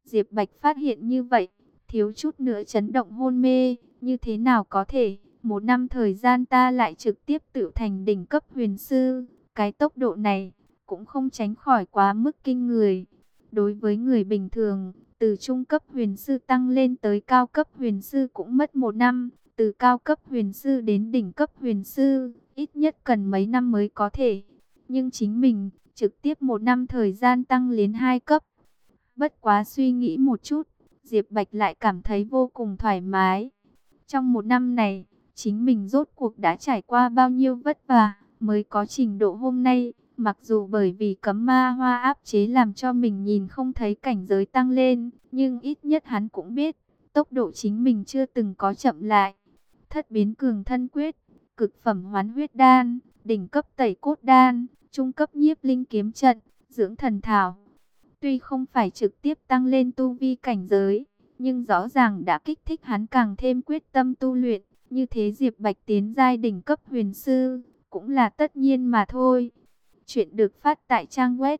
Diệp Bạch phát hiện như vậy, thiếu chút nữa chấn động hôn mê. Như thế nào có thể, 1 năm thời gian ta lại trực tiếp tự thành đỉnh cấp huyền sư. Cái tốc độ này cũng không tránh khỏi quá mức kinh người. Đối với người bình thường, từ trung cấp huyền sư tăng lên tới cao cấp huyền sư cũng mất 1 năm. Từ cao cấp huyền sư đến đỉnh cấp huyền sư, ít nhất cần mấy năm mới có thể. Nhưng chính mình, trực tiếp 1 năm thời gian tăng lên 2 cấp. Bất quá suy nghĩ một chút, Diệp Bạch lại cảm thấy vô cùng thoải mái. Trong 1 năm này, chính mình rốt cuộc đã trải qua bao nhiêu vất vả mới có trình độ hôm nay. Mặc dù bởi vì cấm ma hoa áp chế làm cho mình nhìn không thấy cảnh giới tăng lên, nhưng ít nhất hắn cũng biết, tốc độ chính mình chưa từng có chậm lại. Thất biến cường thân quyết, cực phẩm hoán huyết đan, đỉnh cấp tẩy cốt đan, trung cấp nhiếp linh kiếm trận, dưỡng thần thảo. Tuy không phải trực tiếp tăng lên tu vi cảnh giới, nhưng rõ ràng đã kích thích hắn càng thêm quyết tâm tu luyện. Như thế Diệp Bạch tiến giai đỉnh cấp huyền sư, cũng là tất nhiên mà thôi. Chuyện được phát tại trang web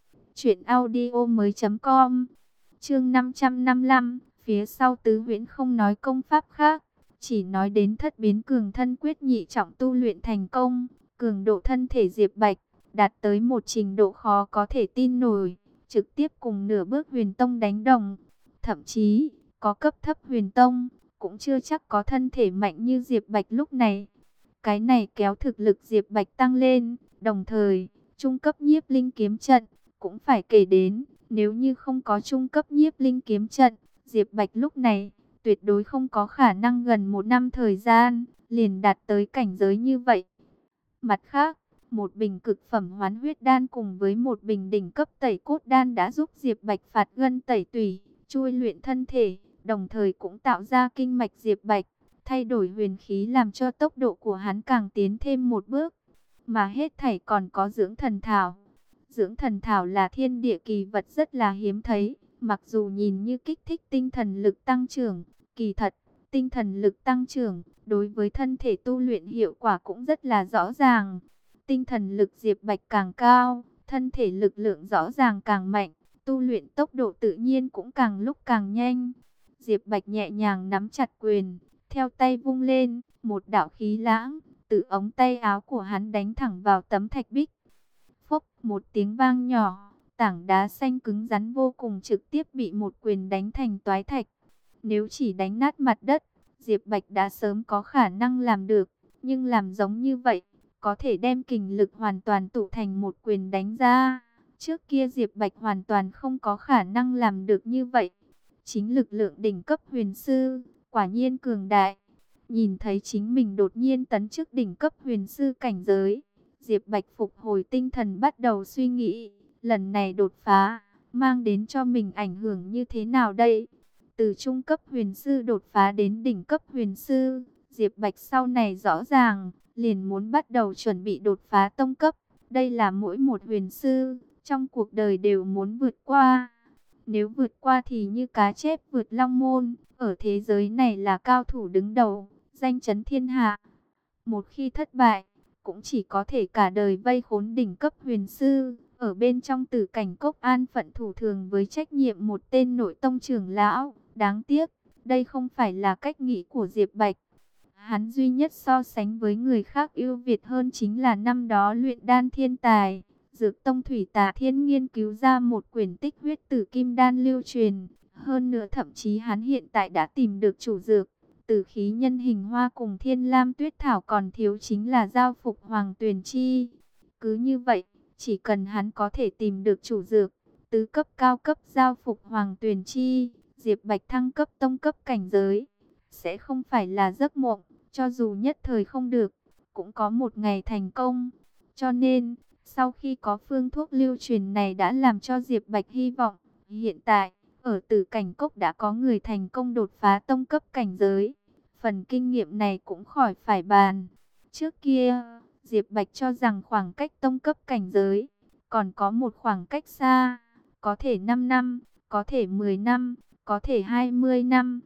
truyệnaudiomoi.com. Chương 555, phía sau Tứ Huyễn không nói công pháp khác, chỉ nói đến thất biến cường thân quyết nhị trọng tu luyện thành công, cường độ thân thể Diệp Bạch đạt tới một trình độ khó có thể tin nổi, trực tiếp cùng nửa bước huyền tông đánh đồng. Thậm chí, có cấp thấp huyền tông, cũng chưa chắc có thân thể mạnh như Diệp Bạch lúc này. Cái này kéo thực lực Diệp Bạch tăng lên, đồng thời, trung cấp nhiếp linh kiếm trận, cũng phải kể đến, nếu như không có trung cấp nhiếp linh kiếm trận, Diệp Bạch lúc này, tuyệt đối không có khả năng gần 1 năm thời gian, liền đạt tới cảnh giới như vậy. Mặt khác, một bình cực phẩm hoán huyết đan cùng với một bình đỉnh cấp tẩy cốt đan đã giúp Diệp Bạch phạt gân tẩy tủy, chui luyện thân thể, đồng thời cũng tạo ra kinh mạch Diệp Bạch, thay đổi huyền khí làm cho tốc độ của hắn càng tiến thêm một bước. Mà hết thảy còn có dưỡng thần thảo. Dưỡng thần thảo là thiên địa kỳ vật rất là hiếm thấy, mặc dù nhìn như kích thích tinh thần lực tăng trưởng, kỳ thật, tinh thần lực tăng trưởng, đối với thân thể tu luyện hiệu quả cũng rất là rõ ràng. Tinh thần lực Diệp Bạch càng cao, thân thể lực lượng rõ ràng càng mạnh, tu luyện tốc độ tự nhiên cũng càng lúc càng nhanh. Diệp Bạch nhẹ nhàng nắm chặt quyền, theo tay vung lên, một đạo khí lãng, từ ống tay áo của hắn đánh thẳng vào tấm thạch bích. Phốc, một tiếng vang nhỏ, tảng đá xanh cứng rắn vô cùng trực tiếp bị một quyền đánh thành toái thạch. Nếu chỉ đánh nát mặt đất, Diệp Bạch đã sớm có khả năng làm được, nhưng làm giống như vậy, có thể đem kình lực hoàn toàn tụ thành một quyền đánh ra. Trước kia Diệp Bạch hoàn toàn không có khả năng làm được như vậy. Chính lực lượng đỉnh cấp huyền sư, quả nhiên cường đại. Nhìn thấy chính mình đột nhiên tấn chức đỉnh cấp huyền sư cảnh giới, Diệp Bạch phục hồi tinh thần bắt đầu suy nghĩ, lần này đột phá, mang đến cho mình ảnh hưởng như thế nào đây? Từ trung cấp huyền sư đột phá đến đỉnh cấp huyền sư, Diệp Bạch sau này rõ ràng, liền muốn bắt đầu chuẩn bị đột phá tông cấp. Đây là mỗi một huyền sư, trong cuộc đời đều muốn vượt qua. Nếu vượt qua thì như cá chép vượt long môn, ở thế giới này là cao thủ đứng đầu, danh chấn thiên hạ. Một khi thất bại, cũng chỉ có thể cả đời vây khốn đỉnh cấp huyền sư, ở bên trong tử cảnh cốc an phận thủ thường với trách nhiệm một tên nội tông trưởng lão. Đáng tiếc, đây không phải là cách nghĩ của Diệp Bạch. Hắn duy nhất so sánh với người khác ưu việt hơn chính là năm đó luyện đan thiên tài, Dược Tông Thủy Tà Thiên nghiên cứu ra một quyển tích huyết tử kim đan lưu truyền. Hơn nữa thậm chí hắn hiện tại đã tìm được chủ dược, Tử khí nhân hình hoa cùng Thiên Lam Tuyết Thảo, còn thiếu chính là giao phục Hoàng Tuyền Chi. Cứ như vậy, chỉ cần hắn có thể tìm được chủ dược, tứ cấp cao cấp giao phục Hoàng Tuyền Chi, Diệp Bạch thăng cấp tông cấp cảnh giới, sẽ không phải là giấc mộng, cho dù nhất thời không được, cũng có một ngày thành công. Cho nên, sau khi có phương thuốc lưu truyền này đã làm cho Diệp Bạch hy vọng, hiện tại, ở Tử Cảnh Cốc đã có người thành công đột phá tông cấp cảnh giới. Phần kinh nghiệm này cũng khỏi phải bàn. Trước kia, Diệp Bạch cho rằng khoảng cách tông cấp cảnh giới còn có một khoảng cách xa, có thể 5 năm, có thể 10 năm, có thể 20 năm,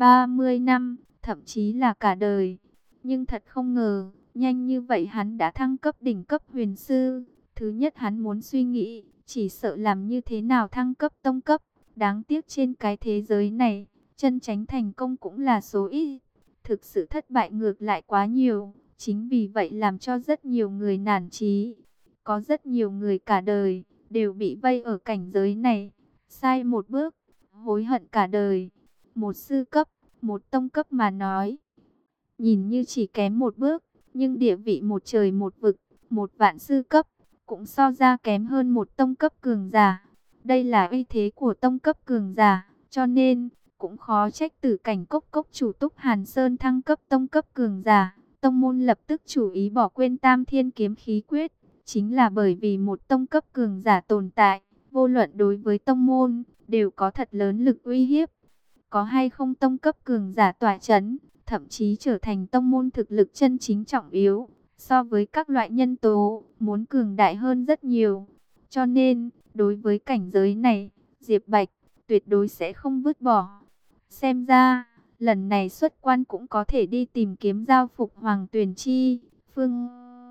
30 năm, thậm chí là cả đời. Nhưng thật không ngờ, nhanh như vậy hắn đã thăng cấp đỉnh cấp huyền sư. Thứ nhất hắn muốn suy nghĩ, chỉ sợ làm như thế nào thăng cấp tông cấp. Đáng tiếc trên cái thế giới này, chân chánh thành công cũng là số ít. Thực sự thất bại ngược lại quá nhiều. Chính vì vậy làm cho rất nhiều người nản chí. Có rất nhiều người cả đời đều bị vây ở cảnh giới này. Sai một bước, hối hận cả đời. Một sư cấp, một tông cấp mà nói, nhìn như chỉ kém một bước, nhưng địa vị một trời một vực, một vạn sư cấp, cũng so ra kém hơn một tông cấp cường giả. Đây là uy thế của tông cấp cường giả, cho nên cũng khó trách Tử Cảnh Cốc cốc chủ Túc Hàn Sơn thăng cấp tông cấp cường giả. Tông môn lập tức chủ ý bỏ quên Tam Thiên Kiếm Khí Quyết, chính là bởi vì một tông cấp cường giả tồn tại, vô luận đối với tông môn đều có thật lớn lực uy hiếp. Có hay không tông cấp cường giả tỏa chấn, thậm chí trở thành tông môn thực lực chân chính trọng yếu, so với các loại nhân tố, muốn cường đại hơn rất nhiều. Cho nên, đối với cảnh giới này, Diệp Bạch tuyệt đối sẽ không vứt bỏ. Xem ra, lần này xuất quan cũng có thể đi tìm kiếm giao phục Hoàng Tuyền Chi. Phương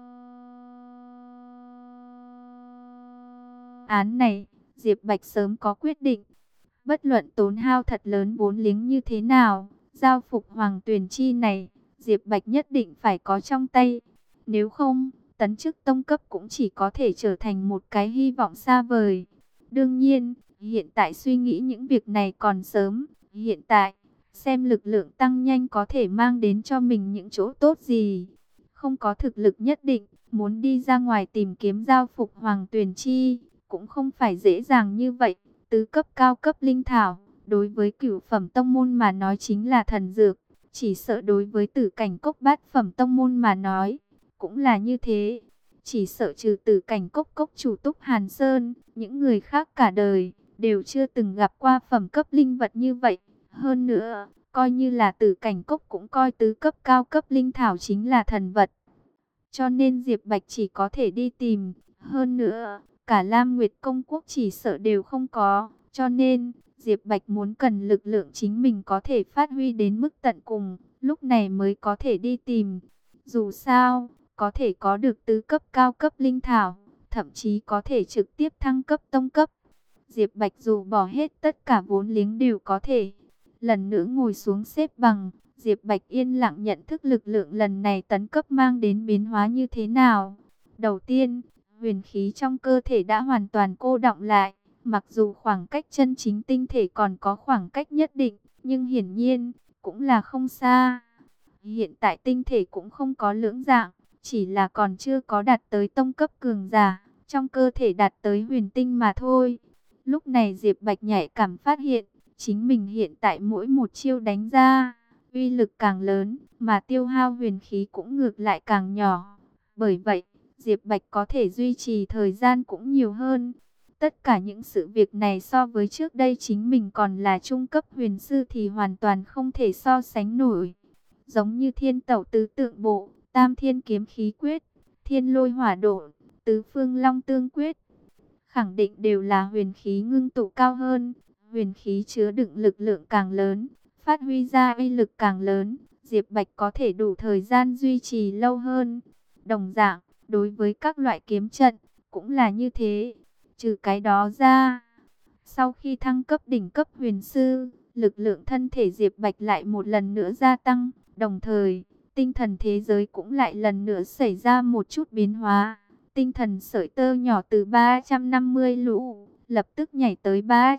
án này, Diệp Bạch sớm có quyết định. Bất luận tốn hao thật lớn vốn liếng như thế nào, giao phục Hoàng Tuyền Chi này, Diệp Bạch nhất định phải có trong tay. Nếu không, tấn chức tông cấp cũng chỉ có thể trở thành một cái hy vọng xa vời. Đương nhiên, hiện tại suy nghĩ những việc này còn sớm. Hiện tại, xem lực lượng tăng nhanh có thể mang đến cho mình những chỗ tốt gì. Không có thực lực nhất định, muốn đi ra ngoài tìm kiếm giao phục Hoàng Tuyền Chi, cũng không phải dễ dàng như vậy. Tứ cấp cao cấp linh thảo, đối với cửu phẩm tông môn mà nói chính là thần dược. Chỉ sợ đối với Tử Cảnh Cốc bát phẩm tông môn mà nói, cũng là như thế. Chỉ sợ trừ Tử Cảnh Cốc cốc chủ Túc Hàn Sơn, những người khác cả đời đều chưa từng gặp qua phẩm cấp linh vật như vậy. Hơn nữa, coi như là Tử Cảnh Cốc cũng coi tứ cấp cao cấp linh thảo chính là thần vật. Cho nên Diệp Bạch chỉ có thể đi tìm. Hơn nữa, cả Lam Nguyệt Công Quốc chỉ sợ đều không có. Cho nên, Diệp Bạch muốn cần lực lượng chính mình có thể phát huy đến mức tận cùng, lúc này mới có thể đi tìm. Dù sao, có thể có được tứ cấp cao cấp linh thảo, thậm chí có thể trực tiếp thăng cấp tông cấp. Diệp Bạch dù bỏ hết tất cả vốn liếng đều có thể. Lần nữa ngồi xuống xếp bằng, Diệp Bạch yên lặng nhận thức lực lượng lần này tấn cấp mang đến biến hóa như thế nào. Đầu tiên, huyền khí trong cơ thể đã hoàn toàn cô đọng lại. Mặc dù khoảng cách chân chính tinh thể còn có khoảng cách nhất định, nhưng hiển nhiên cũng là không xa. Hiện tại tinh thể cũng không có lưỡng dạng, chỉ là còn chưa có đạt tới tông cấp cường giả, trong cơ thể đạt tới huyền tinh mà thôi. Lúc này Diệp Bạch nhạy cảm phát hiện, chính mình hiện tại mỗi một chiêu đánh ra, uy lực càng lớn, mà tiêu hao huyền khí cũng ngược lại càng nhỏ. Bởi vậy, Diệp Bạch có thể duy trì thời gian cũng nhiều hơn. Tất cả những sự việc này so với trước đây chính mình còn là trung cấp huyền sư thì hoàn toàn không thể so sánh nổi. Giống như Thiên Tẩu Tứ Tượng Bộ, Tam Thiên Kiếm Khí Quyết, Thiên Lôi Hỏa Độ, Tứ Phương Long Tương Quyết, khẳng định đều là huyền khí ngưng tụ cao hơn. Huyền khí chứa đựng lực lượng càng lớn, phát huy ra uy lực càng lớn, Diệp Bạch có thể đủ thời gian duy trì lâu hơn. Đồng dạng, đối với các loại kiếm trận, cũng là như thế. Trừ cái đó ra, sau khi thăng cấp đỉnh cấp huyền sư, lực lượng thân thể Diệp Bạch lại một lần nữa gia tăng, đồng thời, tinh thần thế giới cũng lại lần nữa xảy ra một chút biến hóa. Tinh thần sợi tơ nhỏ từ 350 lũ, lập tức nhảy tới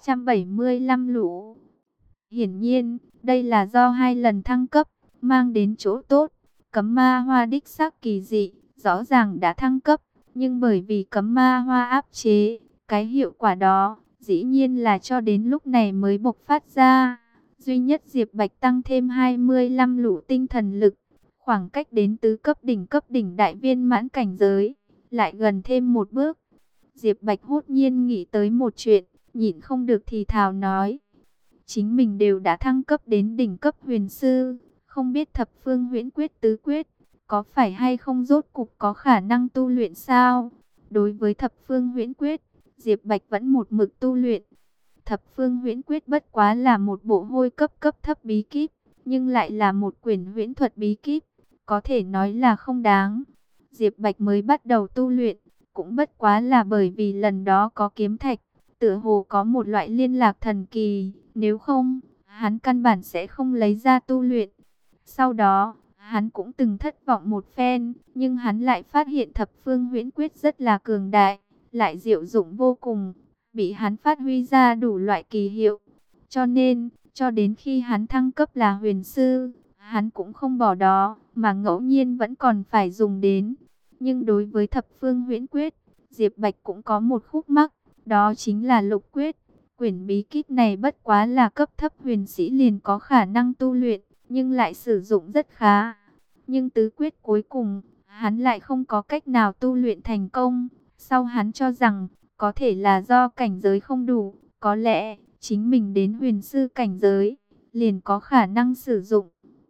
375 lũ. Hiển nhiên, đây là do 2 lần thăng cấp, mang đến chỗ tốt. Cấm ma hoa đích xác kỳ dị, rõ ràng đã thăng cấp, nhưng bởi vì cấm ma hoa áp chế, cái hiệu quả đó, dĩ nhiên là cho đến lúc này mới bộc phát ra. Duy nhất Diệp Bạch tăng thêm 25 lũ tinh thần lực, khoảng cách đến tứ cấp đỉnh đại viên mãn cảnh giới, lại gần thêm một bước. Diệp Bạch hốt nhiên nghĩ tới một chuyện, nhịn không được thì thào nói. Chính mình đều đã thăng cấp đến đỉnh cấp huyền sư, không biết thập phương huyễn quyết tứ quyết, có phải hay không rốt cục có khả năng tu luyện sao? Đối với thập phương huyễn quyết, Diệp Bạch vẫn một mực tu luyện. Thập phương huyễn quyết bất quá là một bộ hôi cấp thấp bí kíp, nhưng lại là một quyển huyễn thuật bí kíp, có thể nói là không đáng. Diệp Bạch mới bắt đầu tu luyện, cũng bất quá là bởi vì lần đó có kiếm thạch, tựa hồ có một loại liên lạc thần kỳ, nếu không, hắn căn bản sẽ không lấy ra tu luyện. Sau đó, hắn cũng từng thất vọng một phen, nhưng hắn lại phát hiện thập phương huyễn quyết rất là cường đại, lại diệu dụng vô cùng, bị hắn phát huy ra đủ loại kỳ hiệu. Cho nên, cho đến khi hắn thăng cấp là huyền sư, hắn cũng không bỏ đó, mà ngẫu nhiên vẫn còn phải dùng đến. Nhưng đối với thập phương huyễn quyết, Diệp Bạch cũng có một khúc mắc, đó chính là lục quyết. Quyển bí kíp này bất quá là cấp thấp huyền sĩ liền có khả năng tu luyện, nhưng lại sử dụng rất khá. Nhưng tứ quyết cuối cùng, hắn lại không có cách nào tu luyện thành công. Sau hắn cho rằng, có thể là do cảnh giới không đủ, có lẽ chính mình đến huyền sư cảnh giới, liền có khả năng sử dụng.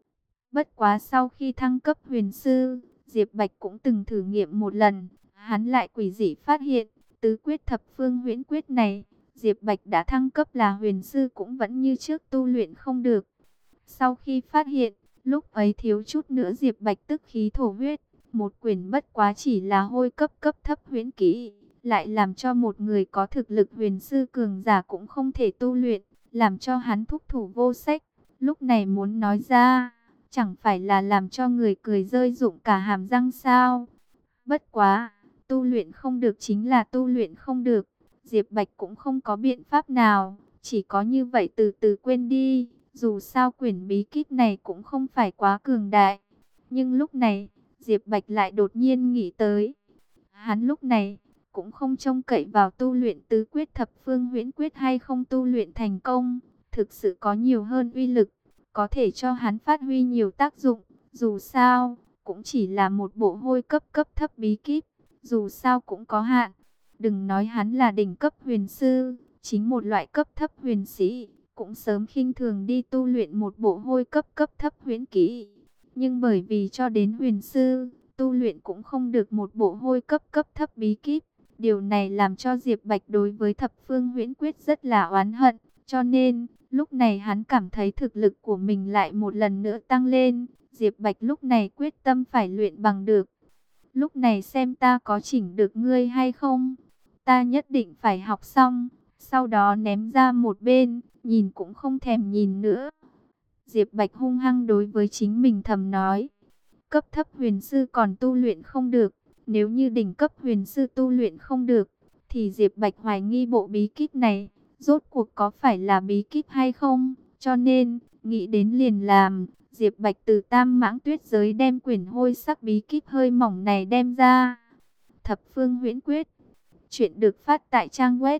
Bất quá sau khi thăng cấp huyền sư, Diệp Bạch cũng từng thử nghiệm một lần, hắn lại quỷ dị phát hiện, tứ quyết thập phương huyễn quyết này, Diệp Bạch đã thăng cấp là huyền sư cũng vẫn như trước tu luyện không được. Sau khi phát hiện, lúc ấy thiếu chút nữa Diệp Bạch tức khí thổ huyết, một quyển bất quá chỉ là hôi cấp thấp huyễn kỹ, lại làm cho một người có thực lực huyền sư cường giả cũng không thể tu luyện, làm cho hắn thúc thủ vô sách. Lúc này muốn nói ra, chẳng phải là làm cho người cười rơi rụng cả hàm răng sao? Bất quá, tu luyện không được chính là tu luyện không được. Diệp Bạch cũng không có biện pháp nào, chỉ có như vậy từ từ quên đi. Dù sao quyển bí kíp này cũng không phải quá cường đại. Nhưng lúc này, Diệp Bạch lại đột nhiên nghĩ tới. Hắn lúc này, cũng không trông cậy vào tu luyện tứ quyết thập phương huyễn quyết hay không tu luyện thành công. Thực sự có nhiều hơn uy lực, có thể cho hắn phát huy nhiều tác dụng. Dù sao, cũng chỉ là một bộ hôi cấp thấp bí kíp, dù sao cũng có hạn. Đừng nói hắn là đỉnh cấp huyền sư, chính một loại cấp thấp huyền sĩ, cũng sớm khinh thường đi tu luyện một bộ hôi cấp thấp huyễn kỹ. Nhưng bởi vì cho đến huyền sư, tu luyện cũng không được một bộ hôi cấp thấp bí kíp. Điều này làm cho Diệp Bạch đối với thập phương huyễn quyết rất là oán hận, cho nên lúc này hắn cảm thấy thực lực của mình lại một lần nữa tăng lên. Diệp Bạch lúc này quyết tâm phải luyện bằng được. Lúc này xem ta có chỉnh được ngươi hay không. Ta nhất định phải học xong. Sau đó ném ra một bên, nhìn cũng không thèm nhìn nữa. Diệp Bạch hung hăng đối với chính mình thầm nói. Cấp thấp huyền sư còn tu luyện không được. Nếu như đỉnh cấp huyền sư tu luyện không được, thì Diệp Bạch hoài nghi bộ bí kíp này rốt cuộc có phải là bí kíp hay không. Cho nên, nghĩ đến liền làm. Diệp Bạch từ Tam Mãng Tuyết giới đem quyển hôi sắc bí kíp hơi mỏng này đem ra. Thập phương huyễn quyết. Chuyện được phát tại trang web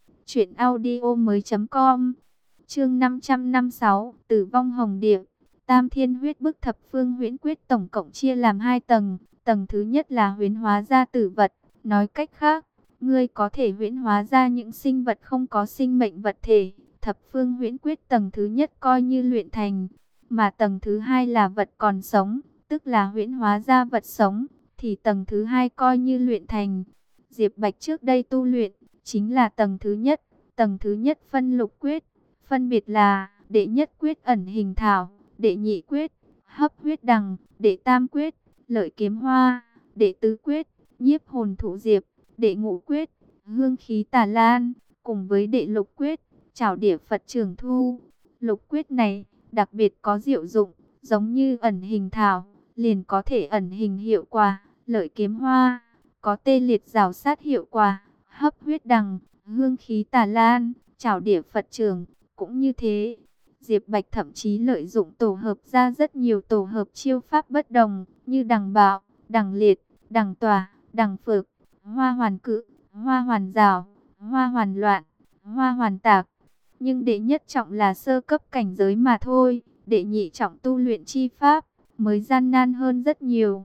truyệnaudiomoi.com. Chương 556, Tử vong hồng địa. Tam Thiên huyết bức thập phương huyễn quyết tổng cộng chia làm 2 tầng. Tầng thứ nhất là huyễn hóa ra tử vật, nói cách khác, ngươi có thể huyễn hóa ra những sinh vật không có sinh mệnh vật thể. Thập phương huyễn quyết tầng thứ nhất coi như luyện thành, mà tầng thứ hai là vật còn sống, tức là huyễn hóa ra vật sống, thì tầng thứ hai coi như luyện thành. Diệp Bạch trước đây tu luyện chính là tầng thứ nhất. Tầng thứ nhất phân lục quyết, phân biệt là đệ nhất quyết ẩn hình thảo, đệ nhị quyết hấp huyết đằng, đệ tam quyết lợi kiếm hoa, đệ tứ quyết nhiếp hồn thụ diệp, đệ ngũ quyết hương khí tà lan, cùng với đệ lục quyết trảo đỉa Phật trường thu. Lục quyết này đặc biệt có diệu dụng, giống như ẩn hình thảo, liền có thể ẩn hình hiệu quả, lợi kiếm hoa có tê liệt rào sát hiệu quả, hấp huyết đằng, hương khí tà lan, trảo đỉa Phật trường cũng như thế. Diệp Bạch thậm chí lợi dụng tổ hợp ra rất nhiều tổ hợp chiêu pháp bất đồng, như đằng bạo, đằng liệt, đằng tỏa, đằng phược, hoa hoàn cự, hoa hoàn rào, hoa hoàn loạn, hoa hoàn tạc. Nhưng đệ nhất trọng là sơ cấp cảnh giới mà thôi, đệ nhị trọng tu luyện chi pháp mới gian nan hơn rất nhiều.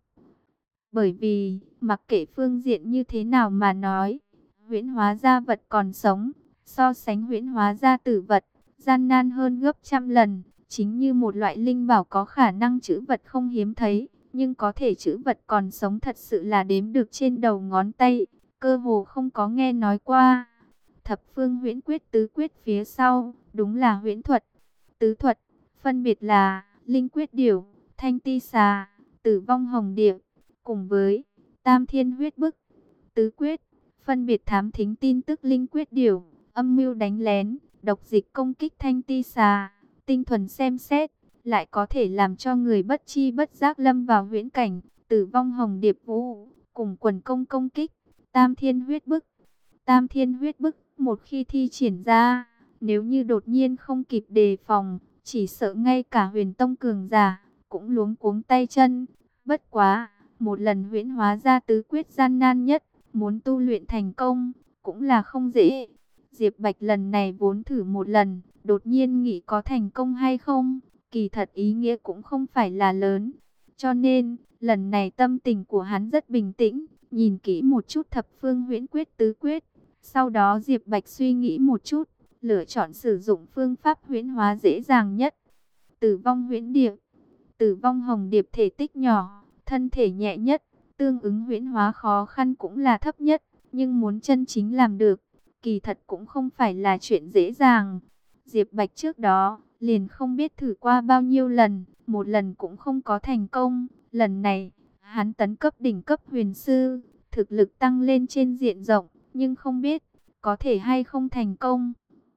Bởi vì, mặc kệ phương diện như thế nào mà nói, huyễn hóa ra vật còn sống, so sánh huyễn hóa ra tử vật, gian nan hơn gấp trăm lần. Chính như một loại linh bảo có khả năng trữ vật không hiếm thấy, nhưng có thể trữ vật còn sống thật sự là đếm được trên đầu ngón tay, cơ hồ không có nghe nói qua. Thập phương huyễn quyết tứ quyết phía sau, đúng là huyễn thuật. Tứ thuật, phân biệt là linh quyết điểu, thanh ti xà, tử vong hồng điệp, cùng với tam thiên huyết bức. Tứ quyết, phân biệt thám thính tin tức linh quyết điểu, âm mưu đánh lén, độc dịch công kích thanh ti xà, tinh thuần xem xét, lại có thể làm cho người bất chi bất giác lâm vào huyễn cảnh, tử vong hồng điệp vũ, cùng quần công công kích, tam thiên huyết bức. Tam thiên huyết bức, một khi thi triển ra, nếu như đột nhiên không kịp đề phòng, chỉ sợ ngay cả huyền tông cường giả, cũng luống cuống tay chân. Bất quá, một lần huyễn hóa ra tứ quyết gian nan nhất, muốn tu luyện thành công, cũng là không dễ. Diệp Bạch lần này vốn thử một lần, đột nhiên nghĩ có thành công hay không, kỳ thật ý nghĩa cũng không phải là lớn. Cho nên, lần này tâm tình của hắn rất bình tĩnh, nhìn kỹ một chút thập phương huyễn quyết tứ quyết. Sau đó Diệp Bạch suy nghĩ một chút, lựa chọn sử dụng phương pháp huyễn hóa dễ dàng nhất. Tử vong huyễn điệp. Tử vong hồng điệp thể tích nhỏ, thân thể nhẹ nhất, tương ứng huyễn hóa khó khăn cũng là thấp nhất, nhưng muốn chân chính làm được, kỳ thật cũng không phải là chuyện dễ dàng. Diệp Bạch trước đó, liền không biết thử qua bao nhiêu lần, một lần cũng không có thành công. Lần này, hắn tấn cấp đỉnh cấp huyền sư, thực lực tăng lên trên diện rộng, nhưng không biết có thể hay không thành công.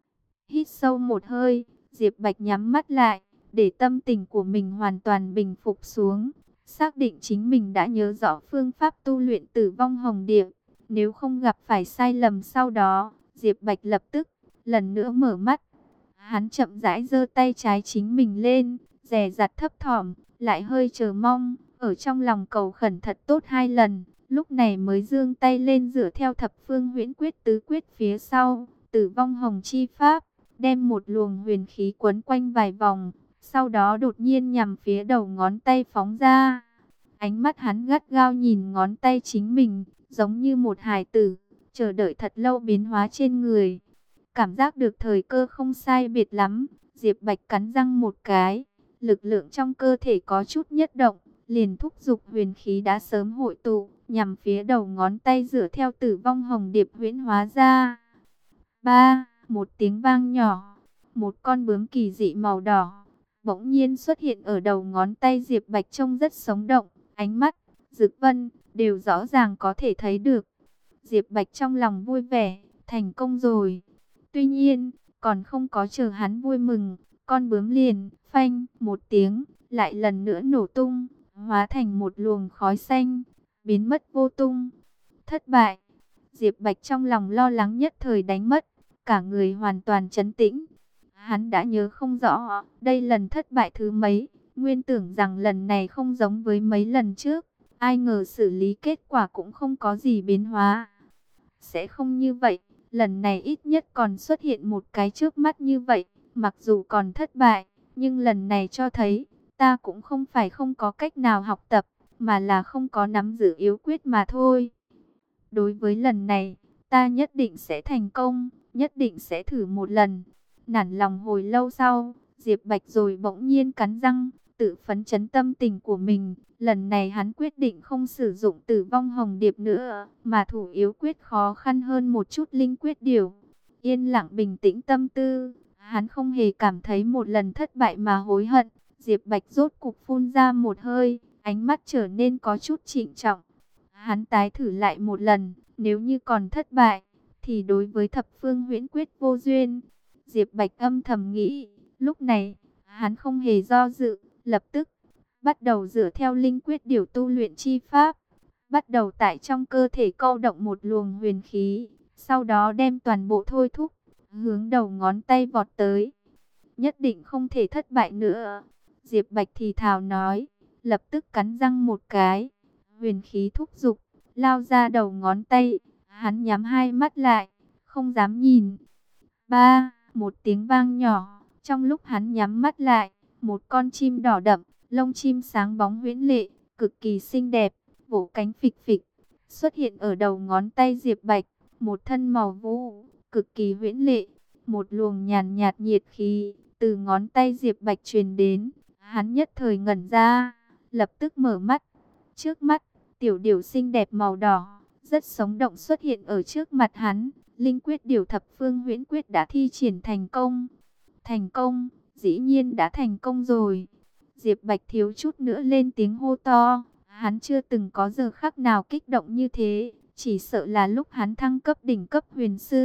Hít sâu một hơi, Diệp Bạch nhắm mắt lại, để tâm tình của mình hoàn toàn bình phục xuống, xác định chính mình đã nhớ rõ phương pháp tu luyện tử vong hồng điệp. Nếu không gặp phải sai lầm sau đó, Diệp Bạch lập tức lần nữa mở mắt. Hắn chậm rãi giơ tay trái chính mình lên, dè dặt thấp thỏm, lại hơi chờ mong, ở trong lòng cầu khẩn thật tốt 2 lần, lúc này mới giương tay lên dựa theo thập phương huyễn quyết tứ quyết phía sau, tử vong hồng chi pháp, đem một luồng huyền khí quấn quanh vài vòng, sau đó đột nhiên nhằm phía đầu ngón tay phóng ra. Ánh mắt hắn gắt gao nhìn ngón tay chính mình, giống như một hài tử, chờ đợi thật lâu biến hóa trên người. Cảm giác được thời cơ không sai biệt lắm, Diệp Bạch cắn răng một cái, lực lượng trong cơ thể có chút nhất động, liền thúc giục huyền khí đã sớm hội tụ, nhằm phía đầu ngón tay dựa theo tử vong hồng điệp huyễn hóa ra. Một tiếng vang nhỏ, một con bướm kỳ dị màu đỏ bỗng nhiên xuất hiện ở đầu ngón tay Diệp Bạch, trông rất sống động, ánh mắt, dực vân đều rõ ràng có thể thấy được. Diệp Bạch trong lòng vui vẻ, thành công rồi. Tuy nhiên, còn không có chờ hắn vui mừng, con bướm liền phanh một tiếng, lại lần nữa nổ tung, hóa thành một luồng khói xanh, biến mất vô tung. Thất bại. Diệp Bạch trong lòng lo lắng nhất thời đánh mất, cả người hoàn toàn trấn tĩnh. Hắn đã nhớ không rõ, đây lần thất bại thứ mấy, nguyên tưởng rằng lần này không giống với mấy lần trước, ai ngờ xử lý kết quả cũng không có gì biến hóa. Sẽ không như vậy, lần này ít nhất còn xuất hiện một cái trước mắt như vậy, mặc dù còn thất bại, nhưng lần này cho thấy, ta cũng không phải không có cách nào học tập, mà là không có nắm giữ yếu quyết mà thôi. Đối với lần này, ta nhất định sẽ thành công, nhất định sẽ thử một lần. Nản lòng hồi lâu sau, Diệp Bạch rồi bỗng nhiên cắn răng, tự phấn chấn tâm tình của mình. Lần này hắn quyết định không sử dụng tử vong hồng điệp nữa, mà thủ yếu quyết khó khăn hơn một chút linh quyết điều. Yên lặng bình tĩnh tâm tư, hắn không hề cảm thấy một lần thất bại mà hối hận. Diệp Bạch rốt cục phun ra một hơi, ánh mắt trở nên có chút trịnh trọng. Hắn tái thử lại một lần, nếu như còn thất bại, thì đối với thập phương huyễn quyết vô duyên. Diệp Bạch âm thầm nghĩ, lúc này, hắn không hề do dự, lập tức bắt đầu dựa theo linh quyết điều tu luyện chi pháp, bắt đầu tại trong cơ thể câu động một luồng huyền khí, sau đó đem toàn bộ thôi thúc, hướng đầu ngón tay vọt tới. Nhất định không thể thất bại nữa, Diệp Bạch thì thào nói, lập tức cắn răng một cái, huyền khí thúc giục, lao ra đầu ngón tay, hắn nhắm hai mắt lại, không dám nhìn. Một tiếng vang nhỏ, trong lúc hắn nhắm mắt lại, một con chim đỏ đậm, lông chim sáng bóng huyễn lệ, cực kỳ xinh đẹp, vỗ cánh phịch phịch, xuất hiện ở đầu ngón tay Diệp Bạch, một thân màu vũ, cực kỳ huyễn lệ, một luồng nhàn nhạt nhiệt khí từ ngón tay Diệp Bạch truyền đến, hắn nhất thời ngẩn ra, lập tức mở mắt. Trước mắt, tiểu điểu xinh đẹp màu đỏ, rất sống động xuất hiện ở trước mặt hắn. Linh quyết điều thập phương huyễn quyết đã thi triển thành công. Thành công, dĩ nhiên đã thành công rồi. Diệp Bạch thiếu chút nữa lên tiếng hô to. Hắn chưa từng có giờ khắc nào kích động như thế. Chỉ sợ là lúc hắn thăng cấp đỉnh cấp huyền sư,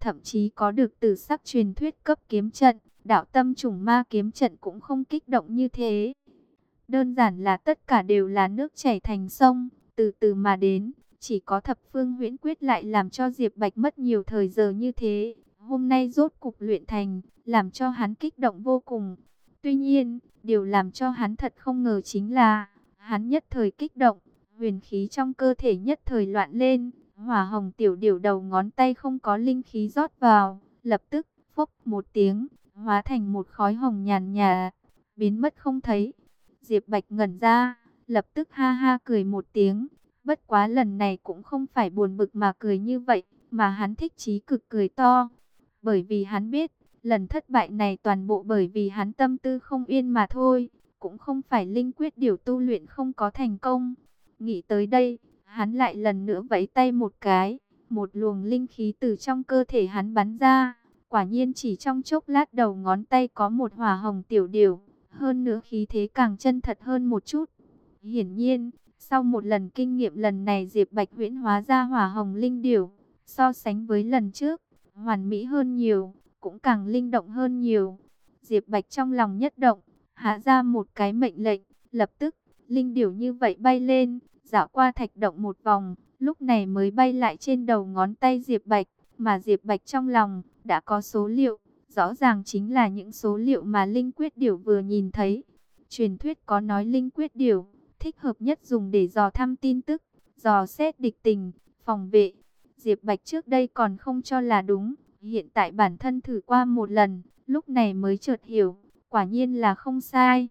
thậm chí có được tử sắc truyền thuyết cấp kiếm trận, đạo tâm trùng ma kiếm trận cũng không kích động như thế. Đơn giản là tất cả đều là nước chảy thành sông, từ từ mà đến. Chỉ có thập phương huyễn quyết lại làm cho Diệp Bạch mất nhiều thời giờ như thế. Hôm nay rốt cục luyện thành, làm cho hắn kích động vô cùng. Tuy nhiên, điều làm cho hắn thật không ngờ chính là, hắn nhất thời kích động, huyền khí trong cơ thể nhất thời loạn lên. Hỏa hồng tiểu điểu đầu ngón tay không có linh khí rót vào, lập tức, phốc một tiếng, hóa thành một khói hồng nhàn nhạt, biến mất không thấy. Diệp Bạch ngẩn ra, lập tức ha ha cười một tiếng. Bất quá lần này cũng không phải buồn bực mà cười như vậy, mà hắn thích chí cực cười to. Bởi vì hắn biết, lần thất bại này toàn bộ bởi vì hắn tâm tư không yên mà thôi, cũng không phải linh quyết điều tu luyện không có thành công. Nghĩ tới đây, hắn lại lần nữa vẫy tay một cái, một luồng linh khí từ trong cơ thể hắn bắn ra. Quả nhiên chỉ trong chốc lát đầu ngón tay có một hỏa hồng tiểu điểu, hơn nữa khí thế càng chân thật hơn một chút. Hiển nhiên, sau một lần kinh nghiệm lần này Diệp Bạch huyễn hóa ra hỏa hồng linh điểu, so sánh với lần trước, hoàn mỹ hơn nhiều, cũng càng linh động hơn nhiều. Diệp Bạch trong lòng nhất động, hạ ra một cái mệnh lệnh, lập tức, linh điểu như vậy bay lên, dạo qua thạch động một vòng, lúc này mới bay lại trên đầu ngón tay Diệp Bạch, mà Diệp Bạch trong lòng đã có số liệu, rõ ràng chính là những số liệu mà linh quyết điểu vừa nhìn thấy. Truyền thuyết có nói linh quyết điểu thích hợp nhất dùng để dò thăm tin tức, dò xét địch tình, phòng vệ. Diệp Bạch trước đây còn không cho là đúng, hiện tại bản thân thử qua một lần, lúc này mới chợt hiểu, quả nhiên là không sai.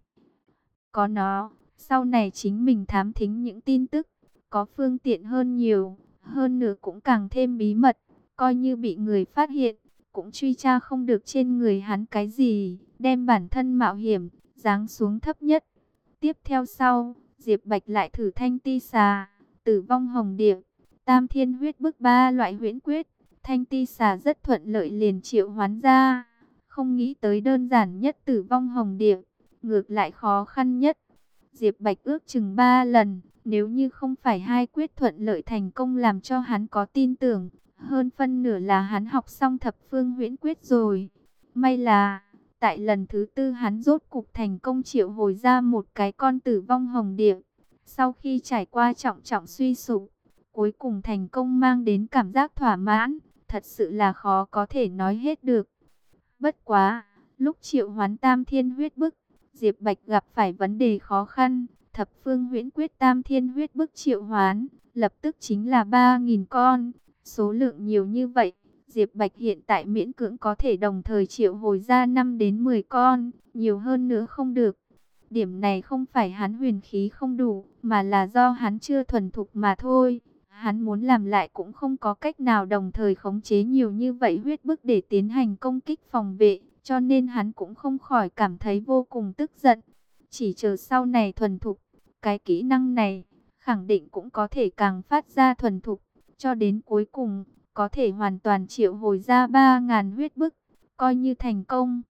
Có nó, sau này chính mình thám thính những tin tức, có phương tiện hơn nhiều, hơn nữa cũng càng thêm bí mật, coi như bị người phát hiện, cũng truy tra không được trên người hắn cái gì, đem bản thân mạo hiểm, giáng xuống thấp nhất. Tiếp theo sau, Diệp Bạch lại thử thanh ti xà, tử vong hồng điệp, tam thiên huyết bức ba loại huyễn quyết. Thanh ti xà rất thuận lợi liền triệu hoán ra. Không nghĩ tới đơn giản nhất tử vong hồng điệp, ngược lại khó khăn nhất. Diệp Bạch ước chừng 3 lần, nếu như không phải hai quyết thuận lợi thành công làm cho hắn có tin tưởng, hơn phân nửa là hắn học xong thập phương huyễn quyết rồi. May là tại lần thứ tư hắn rốt cục thành công triệu hồi ra một cái con tử vong hồng điệp. Sau khi trải qua trọng trọng suy sụp, cuối cùng thành công mang đến cảm giác thỏa mãn, thật sự là khó có thể nói hết được. Bất quá, lúc triệu hoán tam thiên huyết bức, Diệp Bạch gặp phải vấn đề khó khăn. Thập phương huyễn quyết tam thiên huyết bức triệu hoán, lập tức chính là 3.000 con. Số lượng nhiều như vậy, Diệp Bạch hiện tại miễn cưỡng có thể đồng thời triệu hồi ra 5 đến 10 con, nhiều hơn nữa không được. Điểm này không phải hắn huyền khí không đủ, mà là do hắn chưa thuần thục mà thôi. Hắn muốn làm lại cũng không có cách nào đồng thời khống chế nhiều như vậy huyết bức để tiến hành công kích phòng vệ, cho nên hắn cũng không khỏi cảm thấy vô cùng tức giận. Chỉ chờ sau này thuần thục, cái kỹ năng này khẳng định cũng có thể càng phát ra thuần thục, cho đến cuối cùng có thể hoàn toàn triệu hồi ra 3.000 huyết bức, coi như thành công.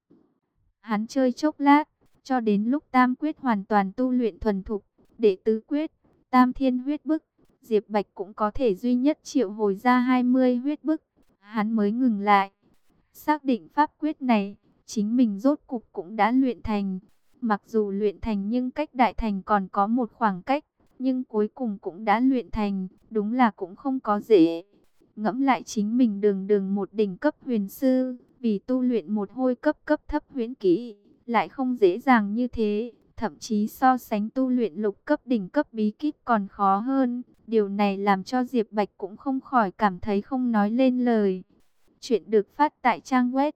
Hắn chơi chốc lát, cho đến lúc tam quyết hoàn toàn tu luyện thuần thục, đệ tứ quyết, tam thiên huyết bức, Diệp Bạch cũng có thể duy nhất triệu hồi ra 20 huyết bức, hắn mới ngừng lại. Xác định pháp quyết này, chính mình rốt cục cũng đã luyện thành. Mặc dù luyện thành nhưng cách đại thành còn có một khoảng cách, nhưng cuối cùng cũng đã luyện thành, đúng là cũng không có dễ. Ngẫm lại chính mình đường đường một đỉnh cấp huyền sư, vì tu luyện một hôi cấp thấp huyễn kỹ, lại không dễ dàng như thế, thậm chí so sánh tu luyện lục cấp đỉnh cấp bí kíp còn khó hơn. Điều này làm cho Diệp Bạch cũng không khỏi cảm thấy không nói lên lời. Chuyện được phát tại trang web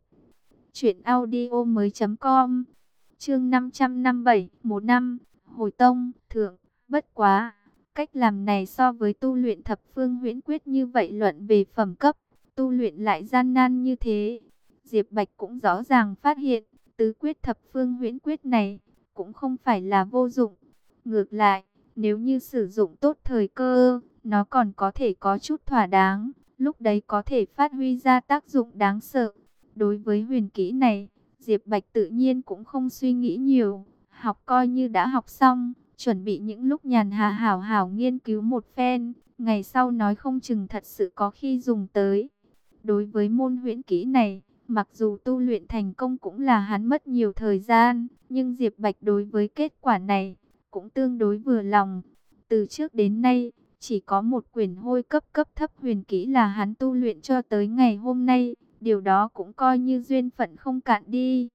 truyệnaudiomoi.com. Chương 557, 1 năm, hồi tông, thượng, bất quá. Cách làm này so với tu luyện thập phương huyễn quyết như vậy luận về phẩm cấp, tu luyện lại gian nan như thế. Diệp Bạch cũng rõ ràng phát hiện, tứ quyết thập phương huyễn quyết này cũng không phải là vô dụng. Ngược lại, nếu như sử dụng tốt thời cơ, nó còn có thể có chút thỏa đáng, lúc đấy có thể phát huy ra tác dụng đáng sợ. Đối với huyền kỹ này, Diệp Bạch tự nhiên cũng không suy nghĩ nhiều, học coi như đã học xong, chuẩn bị những lúc nhàn hạ hảo hảo nghiên cứu một phen, ngày sau nói không chừng thật sự có khi dùng tới. Đối với môn huyễn kỹ này, mặc dù tu luyện thành công cũng là hắn mất nhiều thời gian, nhưng Diệp Bạch đối với kết quả này cũng tương đối vừa lòng. Từ trước đến nay, chỉ có một quyển hôi cấp cấp thấp huyền kỹ là hắn tu luyện cho tới ngày hôm nay, điều đó cũng coi như duyên phận không cạn đi.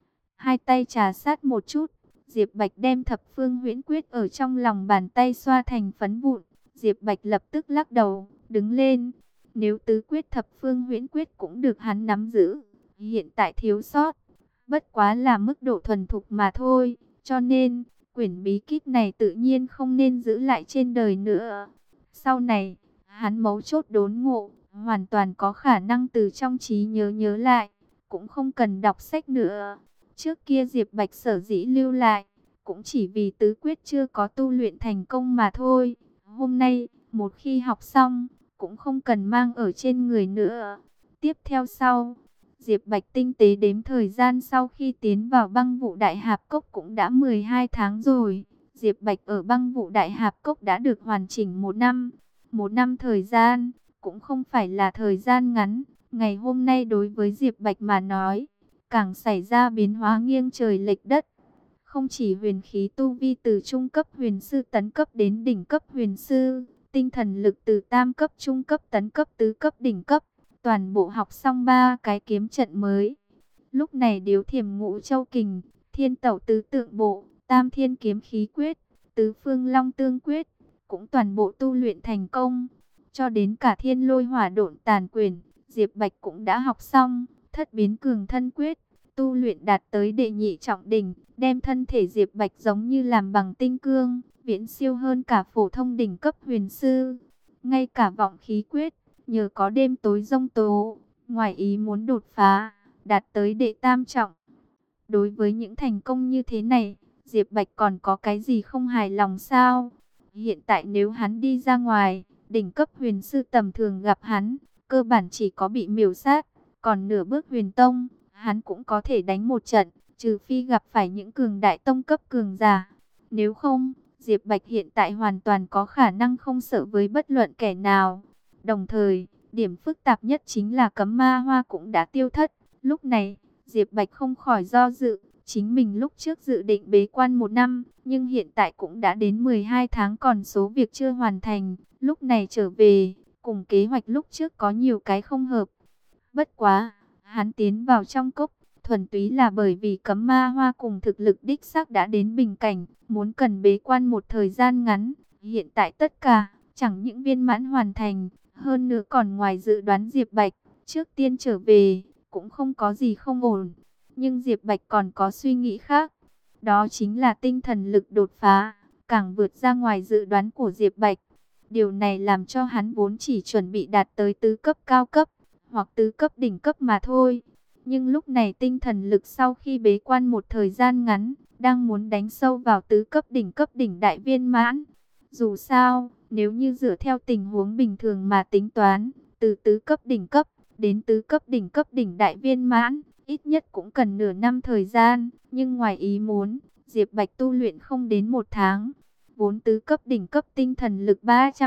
Hai tay trà sát một chút, Diệp Bạch đem thập phương huyễn quyết ở trong lòng bàn tay xoa thành phấn vụn. Diệp Bạch lập tức lắc đầu, đứng lên. Nếu tứ quyết thập phương huyễn quyết cũng được hắn nắm giữ, hiện tại thiếu sót, bất quá là mức độ thuần thục mà thôi. Cho nên, quyển bí kíp này tự nhiên không nên giữ lại trên đời nữa. Sau này, hắn mấu chốt đốn ngộ, hoàn toàn có khả năng từ trong trí nhớ nhớ lại, cũng không cần đọc sách nữa. Trước kia Diệp Bạch sở dĩ lưu lại, cũng chỉ vì tứ quyết chưa có tu luyện thành công mà thôi. Hôm nay, một khi học xong, cũng không cần mang ở trên người nữa. Tiếp theo sau, Diệp Bạch tinh tế đếm thời gian sau khi tiến vào băng vụ đại hạp cốc cũng đã 12 tháng rồi. Diệp Bạch ở băng vụ đại hạp cốc đã được hoàn chỉnh 1 năm. 1 năm thời gian, cũng không phải là thời gian ngắn. Ngày hôm nay đối với Diệp Bạch mà nói, càng xảy ra biến hóa nghiêng trời lệch đất. Không chỉ huyền khí tu vi từ trung cấp huyền sư tấn cấp đến đỉnh cấp huyền sư, tinh thần lực từ tam cấp trung cấp tấn cấp tứ cấp đỉnh cấp, toàn bộ học xong 3 cái kiếm trận mới. Lúc này Điếu Thiểm Ngũ Châu Kình, Thiên Tẩu Tứ Tượng Bộ, Tam Thiên Kiếm Khí Quyết, Tứ Phương Long Tương Quyết cũng toàn bộ tu luyện thành công. Cho đến cả Thiên Lôi Hỏa Độn Tàn Quyền, Diệp Bạch cũng đã học xong. Thất Biến Cường Thân Quyết tu luyện đạt tới đệ nhị trọng đỉnh, đem thân thể Diệp Bạch giống như làm bằng tinh cương, viễn siêu hơn cả phổ thông đỉnh cấp huyền sư. Ngay cả Vọng Khí Quyết, nhờ có đêm tối giông tố, ngoài ý muốn đột phá, đạt tới đệ tam trọng. Đối với những thành công như thế này, Diệp Bạch còn có cái gì không hài lòng sao? Hiện tại nếu hắn đi ra ngoài, đỉnh cấp huyền sư tầm thường gặp hắn, cơ bản chỉ có bị miểu sát, còn nửa bước huyền tông, hắn cũng có thể đánh một trận, trừ phi gặp phải những cường đại tông cấp cường giả. Nếu không, Diệp Bạch hiện tại hoàn toàn có khả năng không sợ với bất luận kẻ nào. Đồng thời, điểm phức tạp nhất chính là cấm ma hoa cũng đã tiêu thất. Lúc này, Diệp Bạch không khỏi do dự, chính mình lúc trước dự định bế quan 1 năm, nhưng hiện tại cũng đã đến 12 tháng còn số việc chưa hoàn thành. Lúc này trở về, cùng kế hoạch lúc trước có nhiều cái không hợp. Bất quá, hắn tiến vào trong cốc, thuần túy là bởi vì cấm ma hoa cùng thực lực đích xác đã đến bình cảnh, muốn cần bế quan một thời gian ngắn. Hiện tại tất cả, chẳng những viên mãn hoàn thành, hơn nữa còn ngoài dự đoán Diệp Bạch, trước tiên trở về, cũng không có gì không ổn. Nhưng Diệp Bạch còn có suy nghĩ khác, đó chính là tinh thần lực đột phá, càng vượt ra ngoài dự đoán của Diệp Bạch. Điều này làm cho hắn vốn chỉ chuẩn bị đạt tới tứ cấp cao cấp, hoặc tứ cấp đỉnh cấp mà thôi. Nhưng lúc này tinh thần lực sau khi bế quan một thời gian ngắn, đang muốn đánh sâu vào tứ cấp đỉnh đại viên mãn. Dù sao, nếu như dựa theo tình huống bình thường mà tính toán, từ tứ cấp đỉnh cấp đến tứ cấp đỉnh đại viên mãn, ít nhất cũng cần nửa năm thời gian. Nhưng ngoài ý muốn, Diệp Bạch tu luyện không đến 1 tháng. Vốn tứ cấp đỉnh cấp tinh thần lực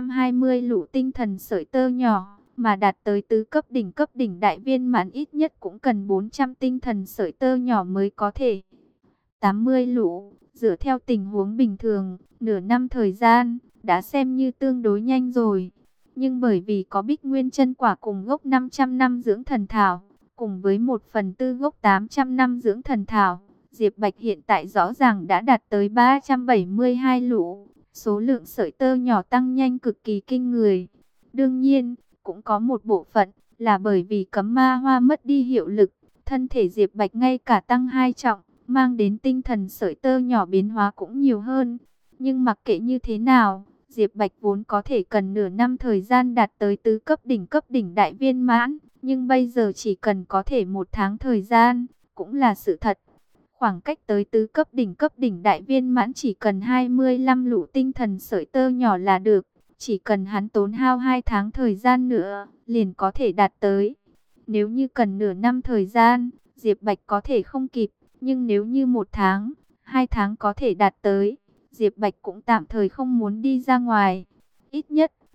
320 lũ tinh thần sợi tơ nhỏ, mà đạt tới tứ cấp đỉnh đại viên mãn ít nhất cũng cần 400 tinh thần sợi tơ nhỏ mới có thể. 80 lũ, dựa theo tình huống bình thường, nửa năm thời gian, đã xem như tương đối nhanh rồi. Nhưng bởi vì có Bích Nguyên chân quả cùng gốc 500 năm dưỡng thần thảo, cùng với 1/4 gốc 800 năm dưỡng thần thảo, Diệp Bạch hiện tại rõ ràng đã đạt tới 372 lũ. Số lượng sợi tơ nhỏ tăng nhanh cực kỳ kinh người. Đương nhiên, cũng có một bộ phận là bởi vì cấm ma hoa mất đi hiệu lực, thân thể Diệp Bạch ngay cả tăng 2 trọng, mang đến tinh thần sợi tơ nhỏ biến hóa cũng nhiều hơn. Nhưng mặc kệ như thế nào, Diệp Bạch vốn có thể cần nửa năm thời gian đạt tới tứ cấp đỉnh đại viên mãn, nhưng bây giờ chỉ cần có thể 1 tháng thời gian, cũng là sự thật. Khoảng cách tới tứ cấp đỉnh đại viên mãn chỉ cần 25 lũ tinh thần sợi tơ nhỏ là được. Chỉ cần hắn tốn hao 2 tháng thời gian nữa, liền có thể đạt tới. Nếu như cần nửa năm thời gian, Diệp Bạch có thể không kịp. Nhưng nếu như 1 tháng, 2 tháng có thể đạt tới, Diệp Bạch cũng tạm thời không muốn đi ra ngoài. Ít nhất,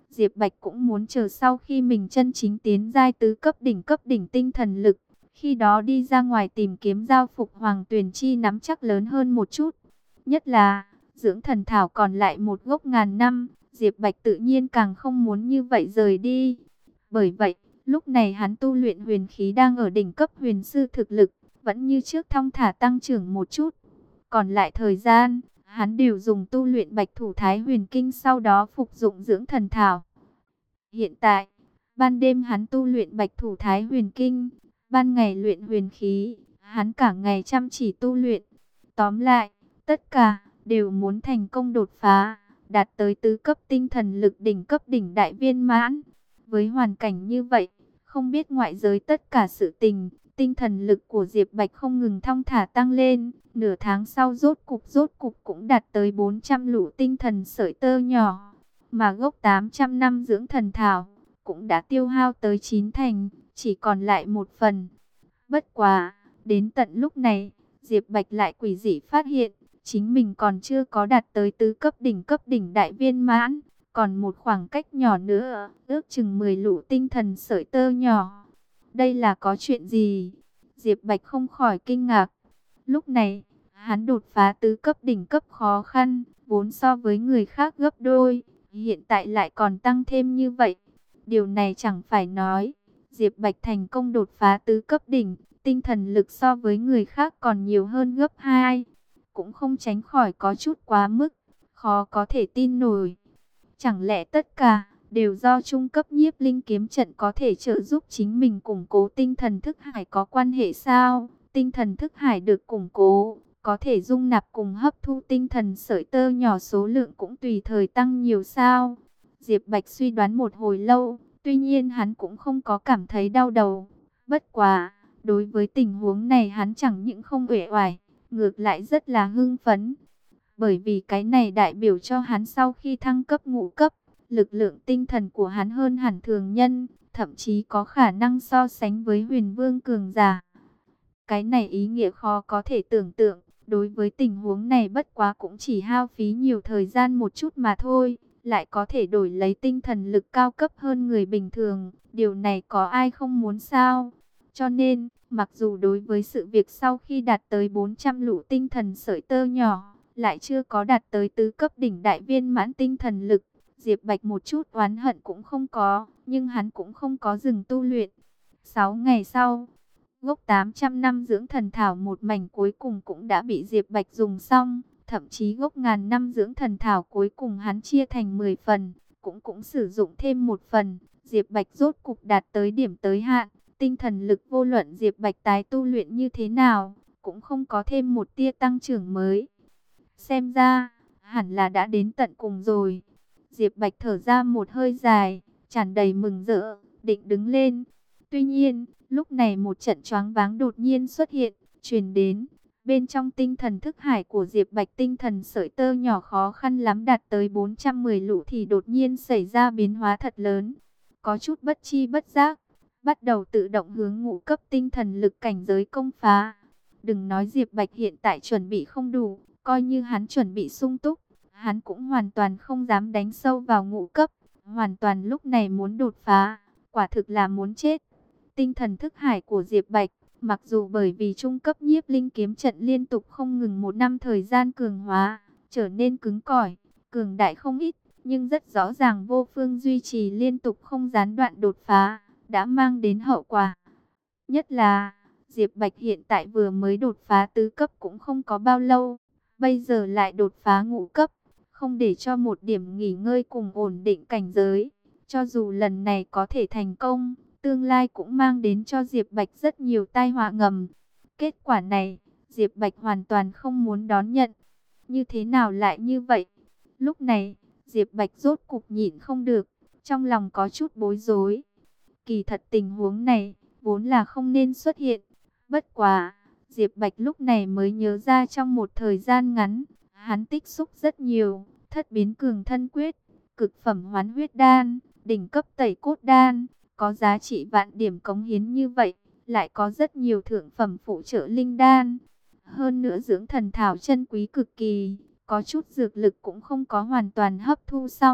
Diệp Bạch cũng muốn chờ sau khi mình chân chính tiến giai tứ cấp đỉnh tinh thần lực. Khi đó đi ra ngoài tìm kiếm giao phục Hoàng Tuyền Chi nắm chắc lớn hơn một chút. Nhất là, dưỡng thần thảo còn lại một gốc ngàn năm, Diệp Bạch tự nhiên càng không muốn như vậy rời đi. Bởi vậy, lúc này hắn tu luyện huyền khí đang ở đỉnh cấp huyền sư thực lực, vẫn như trước thong thả tăng trưởng một chút. Còn lại thời gian, hắn đều dùng tu luyện Bạch Thủ Thái Huyền Kinh, sau đó phục dụng dưỡng thần thảo. Hiện tại, ban đêm hắn tu luyện Bạch Thủ Thái Huyền Kinh, ban ngày luyện huyền khí, hắn cả ngày chăm chỉ tu luyện. Tóm lại, tất cả đều muốn thành công đột phá, đạt tới tứ cấp tinh thần lực đỉnh cấp đỉnh đại viên mãn. Với hoàn cảnh như vậy, không biết ngoại giới tất cả sự tình, tinh thần lực của Diệp Bạch không ngừng thong thả tăng lên. Nửa tháng sau rốt cục cũng đạt tới 400 lũ tinh thần sợi tơ nhỏ. Mà gốc 800 năm dưỡng thần thảo cũng đã tiêu hao tới 9 thành, chỉ còn lại một phần. Bất quá, đến tận lúc này, Diệp Bạch lại quỷ dị phát hiện, chính mình còn chưa có đạt tới tứ cấp đỉnh đại viên mãn, còn một khoảng cách nhỏ nữa, ước chừng 10 lũ tinh thần sợi tơ nhỏ. Đây là có chuyện gì? Diệp Bạch không khỏi kinh ngạc. Lúc này, hắn đột phá tứ cấp đỉnh cấp khó khăn, vốn so với người khác gấp đôi, hiện tại lại còn tăng thêm như vậy. Điều này chẳng phải nói, Diệp Bạch thành công đột phá tứ cấp đỉnh, tinh thần lực so với người khác còn nhiều hơn gấp 2. Cũng không tránh khỏi có chút quá mức, khó có thể tin nổi. Chẳng lẽ tất cả đều do trung cấp nhiếp linh kiếm trận có thể trợ giúp chính mình củng cố tinh thần thức hải có quan hệ sao? Tinh thần thức hải được củng cố, có thể dung nạp cùng hấp thu tinh thần sợi tơ nhỏ, số lượng cũng tùy thời tăng nhiều sao? Diệp Bạch suy đoán một hồi lâu, tuy nhiên hắn cũng không có cảm thấy đau đầu. Bất quá, đối với tình huống này hắn chẳng những không uể oải, ngược lại rất là hưng phấn. Bởi vì cái này đại biểu cho hắn sau khi thăng cấp ngũ cấp, lực lượng tinh thần của hắn hơn hẳn thường nhân, thậm chí có khả năng so sánh với huyền vương cường giả. Cái này ý nghĩa khó có thể tưởng tượng, đối với tình huống này bất quá cũng chỉ hao phí nhiều thời gian một chút mà thôi, lại có thể đổi lấy tinh thần lực cao cấp hơn người bình thường, điều này có ai không muốn sao? Cho nên, mặc dù đối với sự việc sau khi đạt tới 400 lũ tinh thần sợi tơ nhỏ, lại chưa có đạt tới tứ cấp đỉnh đại viên mãn tinh thần lực, Diệp Bạch một chút oán hận cũng không có, nhưng hắn cũng không có dừng tu luyện. 6 ngày sau, gốc 800 năm dưỡng thần thảo một mảnh cuối cùng cũng đã bị Diệp Bạch dùng xong, thậm chí gốc ngàn năm dưỡng thần thảo cuối cùng hắn chia thành 10 phần, cũng sử dụng thêm một phần. Diệp Bạch rốt cục đạt tới điểm tới hạn, tinh thần lực vô luận Diệp Bạch tái tu luyện như thế nào, cũng không có thêm một tia tăng trưởng mới. Xem ra, hẳn là đã đến tận cùng rồi. Diệp Bạch thở ra một hơi dài, tràn đầy mừng rỡ, định đứng lên. Tuy nhiên, lúc này một trận choáng váng đột nhiên xuất hiện, truyền đến. Bên trong tinh thần thức hải của Diệp Bạch, tinh thần sợi tơ nhỏ khó khăn lắm đạt tới 410 lũ thì đột nhiên xảy ra biến hóa thật lớn. Có chút bất chi bất giác, bắt đầu tự động hướng ngũ cấp tinh thần lực cảnh giới công phá. Đừng nói Diệp Bạch hiện tại chuẩn bị không đủ, coi như hắn chuẩn bị sung túc, hắn cũng hoàn toàn không dám đánh sâu vào ngũ cấp, hoàn toàn lúc này muốn đột phá, quả thực là muốn chết. Tinh thần thức hải của Diệp Bạch, mặc dù bởi vì trung cấp nhiếp linh kiếm trận liên tục không ngừng một năm thời gian cường hóa, trở nên cứng cỏi, cường đại không ít, nhưng rất rõ ràng vô phương duy trì liên tục không gián đoạn đột phá, đã mang đến hậu quả. Nhất là, Diệp Bạch hiện tại vừa mới đột phá tứ cấp cũng không có bao lâu, bây giờ lại đột phá ngũ cấp, không để cho một điểm nghỉ ngơi cùng ổn định cảnh giới. Cho dù lần này có thể thành công, tương lai cũng mang đến cho Diệp Bạch rất nhiều tai họa ngầm. Kết quả này, Diệp Bạch hoàn toàn không muốn đón nhận. Như thế nào lại như vậy? Lúc này, Diệp Bạch rốt cục nhịn không được, trong lòng có chút bối rối. Kỳ thật tình huống này, vốn là không nên xuất hiện. Bất quá, Diệp Bạch lúc này mới nhớ ra trong một thời gian ngắn, hắn tích xúc rất nhiều, thất biến cường thân quyết, cực phẩm hoán huyết đan, đỉnh cấp tẩy cốt đan, có giá trị vạn điểm cống hiến như vậy, lại có rất nhiều thượng phẩm phụ trợ linh đan. Hơn nữa dưỡng thần thảo chân quý cực kỳ, có chút dược lực cũng không có hoàn toàn hấp thu xong,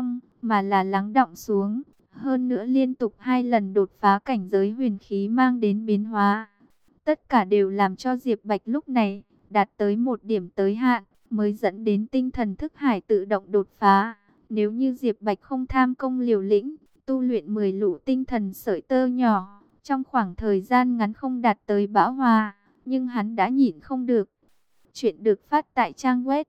mà là lắng đọng xuống. Hơn nữa liên tục 2 lần đột phá cảnh giới huyền khí mang đến biến hóa. Tất cả đều làm cho Diệp Bạch lúc này đạt tới một điểm tới hạn, mới dẫn đến tinh thần thức hải tự động đột phá. Nếu như Diệp Bạch không tham công liều lĩnh, tu luyện 10 lũ tinh thần sợi tơ nhỏ, trong khoảng thời gian ngắn không đạt tới bão hòa, nhưng hắn đã nhịn không được. Chuyện được phát tại trang web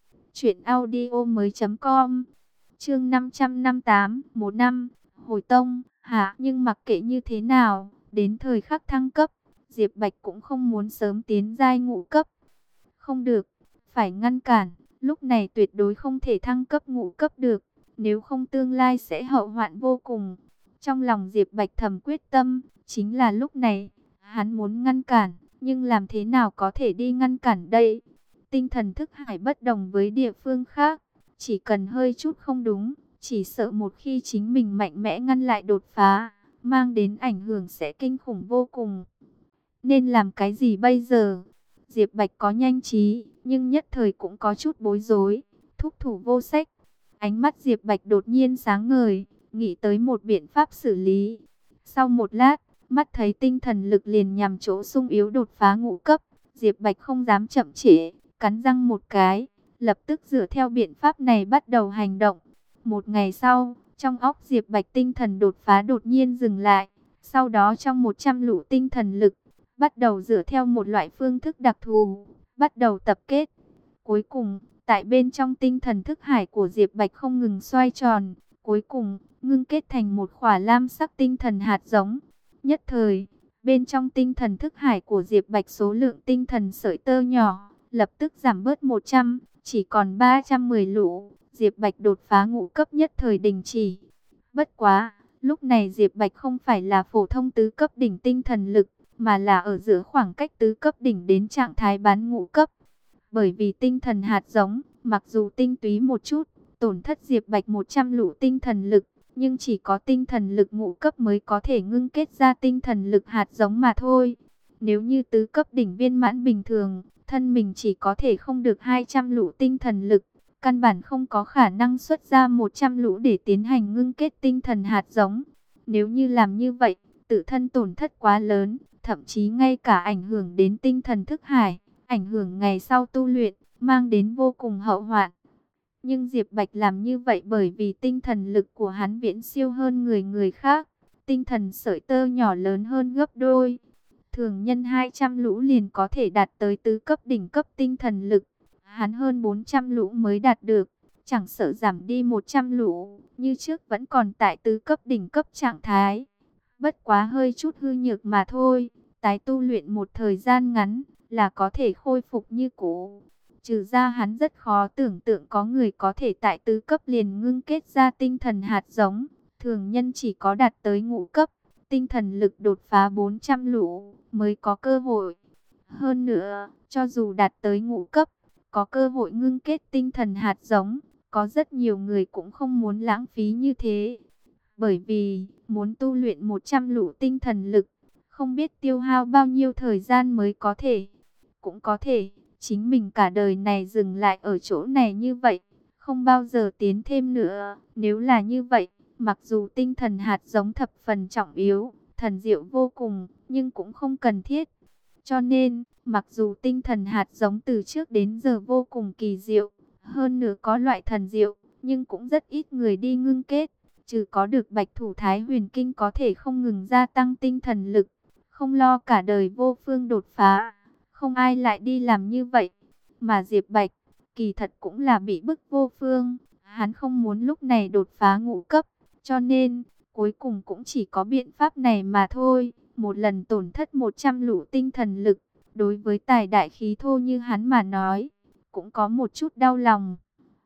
truyệnaudiomoi.com. Chương 558, 1 năm hồi tông. Nhưng mặc kệ như thế nào, đến thời khắc thăng cấp, Diệp Bạch cũng không muốn sớm tiến giai ngũ cấp. Không được, phải ngăn cản, lúc này tuyệt đối không thể thăng cấp ngũ cấp được, nếu không tương lai sẽ hậu hoạn vô cùng. Trong lòng Diệp Bạch thầm quyết tâm, chính là lúc này, hắn muốn ngăn cản, nhưng làm thế nào có thể đi ngăn cản đây? Tinh thần thức hải bất đồng với địa phương khác, chỉ cần hơi chút không đúng, chỉ sợ một khi chính mình mạnh mẽ ngăn lại đột phá, mang đến ảnh hưởng sẽ kinh khủng vô cùng. Nên làm cái gì bây giờ? Diệp Bạch có nhanh trí, nhưng nhất thời cũng có chút bối rối, thúc thủ vô sách. Ánh mắt Diệp Bạch đột nhiên sáng ngời, nghĩ tới một biện pháp xử lý. Sau một lát, mắt thấy tinh thần lực liền nhằm chỗ sung yếu đột phá ngũ cấp, Diệp Bạch không dám chậm trễ, cắn răng một cái, lập tức dựa theo biện pháp này bắt đầu hành động. Một ngày sau, trong óc Diệp Bạch tinh thần đột phá đột nhiên dừng lại, sau đó trong 100 lũ tinh thần lực, bắt đầu dựa theo một loại phương thức đặc thù, bắt đầu tập kết. Cuối cùng, tại bên trong tinh thần thức hải của Diệp Bạch không ngừng xoay tròn, cuối cùng ngưng kết thành một khỏa lam sắc tinh thần hạt giống. Nhất thời, bên trong tinh thần thức hải của Diệp Bạch số lượng tinh thần sợi tơ nhỏ lập tức giảm bớt 100, chỉ còn 310 lũ. Diệp Bạch đột phá ngũ cấp nhất thời đình chỉ. Bất quá, lúc này Diệp Bạch không phải là phổ thông tứ cấp đỉnh tinh thần lực, mà là ở giữa khoảng cách tứ cấp đỉnh đến trạng thái bán ngũ cấp. Bởi vì tinh thần hạt giống, mặc dù tinh túy một chút, tổn thất Diệp Bạch 100 lũ tinh thần lực, nhưng chỉ có tinh thần lực ngũ cấp mới có thể ngưng kết ra tinh thần lực hạt giống mà thôi. Nếu như tứ cấp đỉnh viên mãn bình thường, thân mình chỉ có thể không được 200 lũ tinh thần lực, căn bản không có khả năng xuất ra 100 lũ để tiến hành ngưng kết tinh thần hạt giống. Nếu như làm như vậy, tự thân tổn thất quá lớn, thậm chí ngay cả ảnh hưởng đến tinh thần thức hải, ảnh hưởng ngày sau tu luyện, mang đến vô cùng hậu hoạn. Nhưng Diệp Bạch làm như vậy bởi vì tinh thần lực của hắn viễn siêu hơn người khác, tinh thần sợi tơ nhỏ lớn hơn gấp đôi. Thường nhân 200 lũ liền có thể đạt tới tứ cấp đỉnh cấp tinh thần lực, hắn hơn 400 lũ mới đạt được, chẳng sợ giảm đi 100 lũ, như trước vẫn còn tại tứ cấp đỉnh cấp trạng thái. Bất quá hơi chút hư nhược mà thôi, tái tu luyện một thời gian ngắn là có thể khôi phục như cũ. Trừ ra hắn rất khó tưởng tượng có người có thể tại tứ cấp liền ngưng kết ra tinh thần hạt giống. Thường nhân chỉ có đạt tới ngũ cấp, tinh thần lực đột phá 400 lũ mới có cơ hội. Hơn nữa, cho dù đạt tới ngũ cấp, có cơ hội ngưng kết tinh thần hạt giống, có rất nhiều người cũng không muốn lãng phí như thế. Bởi vì, muốn tu luyện 100 lũ tinh thần lực, không biết tiêu hao bao nhiêu thời gian mới có thể. Cũng có thể, chính mình cả đời này dừng lại ở chỗ này như vậy, không bao giờ tiến thêm nữa. Nếu là như vậy, mặc dù tinh thần hạt giống thập phần trọng yếu, thần diệu vô cùng, nhưng cũng không cần thiết. Cho nên, mặc dù tinh thần hạt giống từ trước đến giờ vô cùng kỳ diệu, hơn nữa có loại thần diệu, nhưng cũng rất ít người đi ngưng kết. Trừ có được Bạch Thủ Thái Huyền Kinh có thể không ngừng gia tăng tinh thần lực, không lo cả đời vô phương đột phá, không ai lại đi làm như vậy. Mà Diệp Bạch, kỳ thật cũng là bị bức vô phương, hắn không muốn lúc này đột phá ngũ cấp, cho nên, cuối cùng cũng chỉ có biện pháp này mà thôi. Một lần tổn thất 100 lũ tinh thần lực, đối với tài đại khí thô như hắn mà nói, cũng có một chút đau lòng.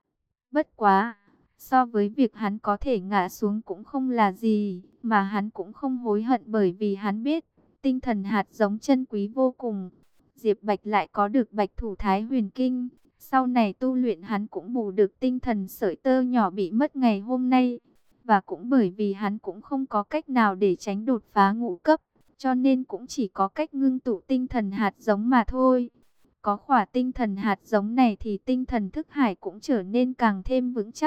Bất quá, so với việc hắn có thể ngã xuống cũng không là gì, mà hắn cũng không hối hận bởi vì hắn biết, tinh thần hạt giống chân quý vô cùng. Diệp Bạch lại có được Bạch Thủ Thái Huyền Kinh, sau này tu luyện hắn cũng bù được tinh thần sợi tơ nhỏ bị mất ngày hôm nay. Và cũng bởi vì hắn cũng không có cách nào để tránh đột phá ngũ cấp, cho nên cũng chỉ có cách ngưng tụ tinh thần hạt giống mà thôi. Có khỏa tinh thần hạt giống này thì tinh thần thức hải cũng trở nên càng thêm vững chắc.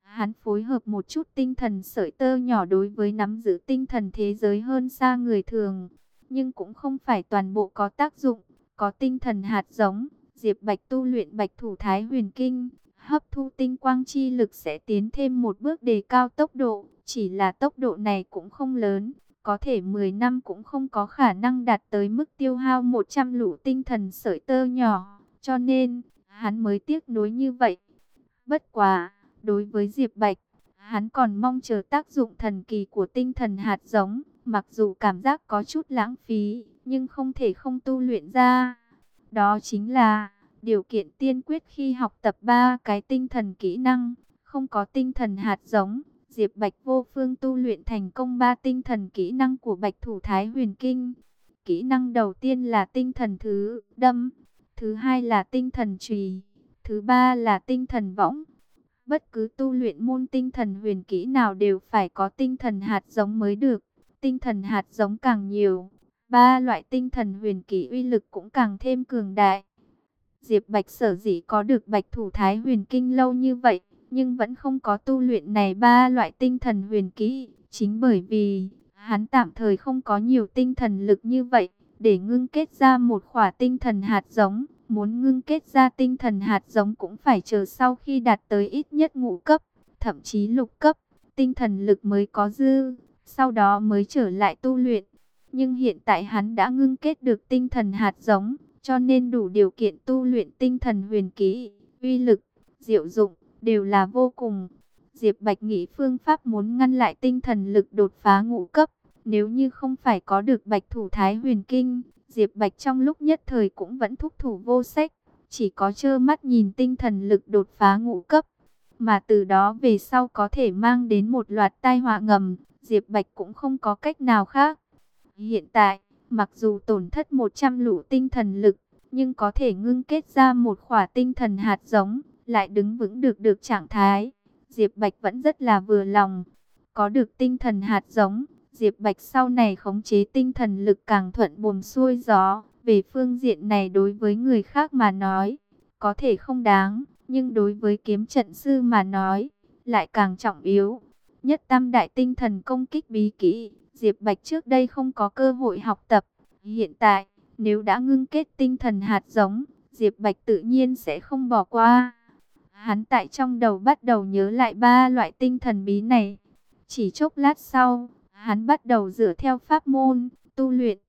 Hắn phối hợp một chút tinh thần sợi tơ nhỏ đối với nắm giữ tinh thần thế giới hơn xa người thường. Nhưng cũng không phải toàn bộ có tác dụng. Có tinh thần hạt giống, Diệp Bạch tu luyện Bạch Thủ Thái Huyền Kinh, hấp thu tinh quang chi lực sẽ tiến thêm một bước đề cao tốc độ. Chỉ là tốc độ này cũng không lớn, có thể 10 năm cũng không có khả năng đạt tới mức tiêu hao 100 lũ tinh thần sợi tơ nhỏ. Cho nên, hắn mới tiếc nuối như vậy. Bất quá, đối với Diệp Bạch, hắn còn mong chờ tác dụng thần kỳ của tinh thần hạt giống. Mặc dù cảm giác có chút lãng phí, nhưng không thể không tu luyện ra. Đó chính là điều kiện tiên quyết khi học tập 3 cái tinh thần kỹ năng. Không có tinh thần hạt giống, Diệp Bạch vô phương tu luyện thành công 3 tinh thần kỹ năng của Bạch Thủ Thái Huyền Kinh. Kỹ năng đầu tiên là tinh thần thứ đâm, thứ hai là tinh thần chùy, thứ ba là tinh thần võng. Bất cứ tu luyện môn tinh thần huyền kỹ nào đều phải có tinh thần hạt giống mới được. Tinh thần hạt giống càng nhiều, 3 loại tinh thần huyền kỹ uy lực cũng càng thêm cường đại. Diệp Bạch sở dĩ có được Bạch Thủ Thái Huyền Kinh lâu như vậy, nhưng vẫn không có tu luyện này 3 loại tinh thần huyền kỹ, chính bởi vì hắn tạm thời không có nhiều tinh thần lực như vậy để ngưng kết ra một khỏa tinh thần hạt giống. Muốn ngưng kết ra tinh thần hạt giống cũng phải chờ sau khi đạt tới ít nhất ngũ cấp, thậm chí lục cấp, tinh thần lực mới có dư, sau đó mới trở lại tu luyện. Nhưng hiện tại hắn đã ngưng kết được tinh thần hạt giống, cho nên đủ điều kiện tu luyện tinh thần huyền kỹ, uy lực, diệu dụng, đều là vô cùng. Diệp Bạch nghĩ phương pháp muốn ngăn lại tinh thần lực đột phá ngũ cấp, nếu như không phải có được Bạch Thủ Thái Huyền Kinh, Diệp Bạch trong lúc nhất thời cũng vẫn thúc thủ vô sách, chỉ có trơ mắt nhìn tinh thần lực đột phá ngũ cấp, mà từ đó về sau có thể mang đến một loạt tai họa ngầm, Diệp Bạch cũng không có cách nào khác. Hiện tại, mặc dù tổn thất 100 lũ tinh thần lực, nhưng có thể ngưng kết ra một khỏa tinh thần hạt giống, lại đứng vững được trạng thái. Diệp Bạch vẫn rất là vừa lòng. Có được tinh thần hạt giống, Diệp Bạch sau này khống chế tinh thần lực càng thuận buồm xuôi gió. Về phương diện này đối với người khác mà nói, có thể không đáng, nhưng đối với kiếm trận sư mà nói, lại càng trọng yếu. Nhất tam đại tinh thần công kích bí kỹ, Diệp Bạch trước đây không có cơ hội học tập. Hiện tại, nếu đã ngưng kết tinh thần hạt giống, Diệp Bạch tự nhiên sẽ không bỏ qua. Hắn tại trong đầu bắt đầu nhớ lại 3 loại tinh thần bí này. Chỉ chốc lát sau, hắn bắt đầu dựa theo pháp môn, tu luyện.